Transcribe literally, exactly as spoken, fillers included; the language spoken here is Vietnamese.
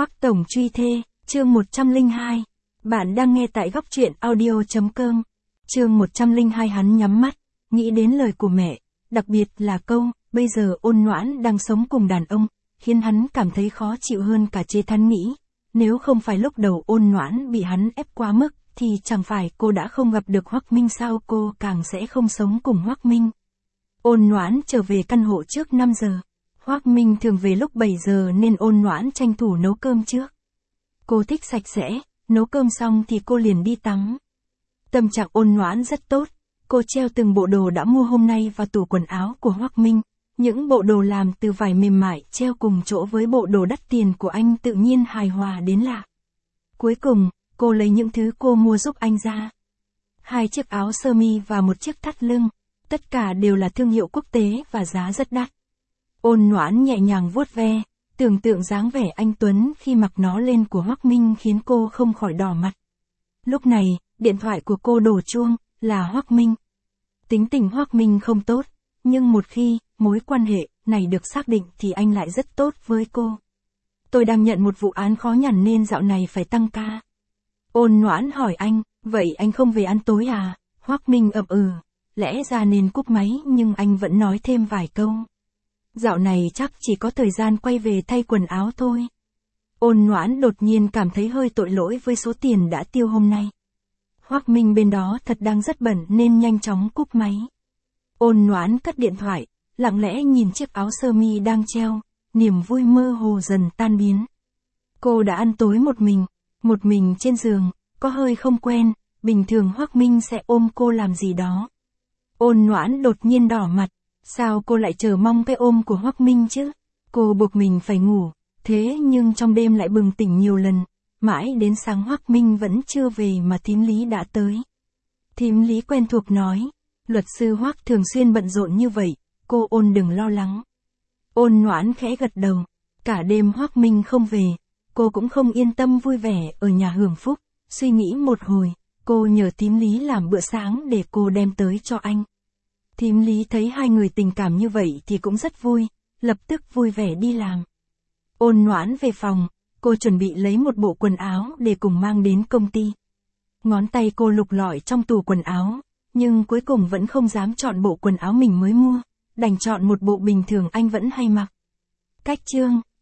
Hoắc Tổng truy thê, chương một trăm lẻ hai. Bạn đang nghe tại góc truyện audio chấm com. Chương một trăm lẻ hai. Hắn nhắm mắt, nghĩ đến lời của mẹ, đặc biệt là câu, bây giờ Ôn Noãn đang sống cùng đàn ông, khiến hắn cảm thấy khó chịu hơn cả chế hắn nghĩ. Nếu không phải lúc đầu Ôn Noãn bị hắn ép quá mức, thì chẳng phải cô đã không gặp được Hoắc Minh sao, cô càng sẽ không sống cùng Hoắc Minh. Ôn Noãn trở về căn hộ trước năm giờ. Hoắc Minh thường về lúc bảy giờ nên Ôn Noãn tranh thủ nấu cơm trước. Cô thích sạch sẽ, nấu cơm xong thì cô liền đi tắm. Tâm trạng Ôn Noãn rất tốt, cô treo từng bộ đồ đã mua hôm nay vào tủ quần áo của Hoắc Minh. Những bộ đồ làm từ vải mềm mại treo cùng chỗ với bộ đồ đắt tiền của anh tự nhiên hài hòa đến lạ. Cuối cùng, cô lấy những thứ cô mua giúp anh ra. Hai chiếc áo sơ mi và một chiếc thắt lưng, tất cả đều là thương hiệu quốc tế và giá rất đắt. Ôn Noãn nhẹ nhàng vuốt ve, tưởng tượng dáng vẻ anh tuấn khi mặc nó lên của Hoắc Minh khiến cô không khỏi đỏ mặt. Lúc này, điện thoại của cô đổ chuông, là Hoắc Minh. Tính tình Hoắc Minh không tốt, nhưng một khi mối quan hệ này được xác định thì anh lại rất tốt với cô. Tôi đang nhận một vụ án khó nhằn nên dạo này phải tăng ca. Ôn Noãn hỏi anh, vậy anh không về ăn tối à? Hoắc Minh ậm ừ, lẽ ra nên cúp máy nhưng anh vẫn nói thêm vài câu. Dạo này chắc chỉ có thời gian quay về thay quần áo thôi. Ôn Noãn đột nhiên cảm thấy hơi tội lỗi với số tiền đã tiêu hôm nay. Hoắc Minh bên đó thật đang rất bận nên nhanh chóng cúp máy. Ôn Noãn cất điện thoại, lặng lẽ nhìn chiếc áo sơ mi đang treo, niềm vui mơ hồ dần tan biến. Cô đã ăn tối một mình, một mình trên giường, có hơi không quen, bình thường Hoắc Minh sẽ ôm cô làm gì đó. Ôn Noãn đột nhiên đỏ mặt, sao cô lại chờ mong cái ôm của Hoắc Minh chứ? Cô buộc mình phải ngủ, thế nhưng trong đêm lại bừng tỉnh nhiều lần, mãi đến sáng Hoắc Minh vẫn chưa về mà thím Lý đã tới. Thím Lý quen thuộc nói, luật sư Hoắc thường xuyên bận rộn như vậy, cô Ôn đừng lo lắng. Ôn Noãn khẽ gật đầu, cả đêm Hoắc Minh không về, cô cũng không yên tâm vui vẻ ở nhà hưởng phúc, suy nghĩ một hồi, cô nhờ thím Lý làm bữa sáng để cô đem tới cho anh. Thím Lý thấy hai người tình cảm như vậy thì cũng rất vui, lập tức vui vẻ đi làm. Ôn Noãn về phòng, cô chuẩn bị lấy một bộ quần áo để cùng mang đến công ty. Ngón tay cô lục lọi trong tủ quần áo, nhưng cuối cùng vẫn không dám chọn bộ quần áo mình mới mua, đành chọn một bộ bình thường anh vẫn hay mặc. Cách chương,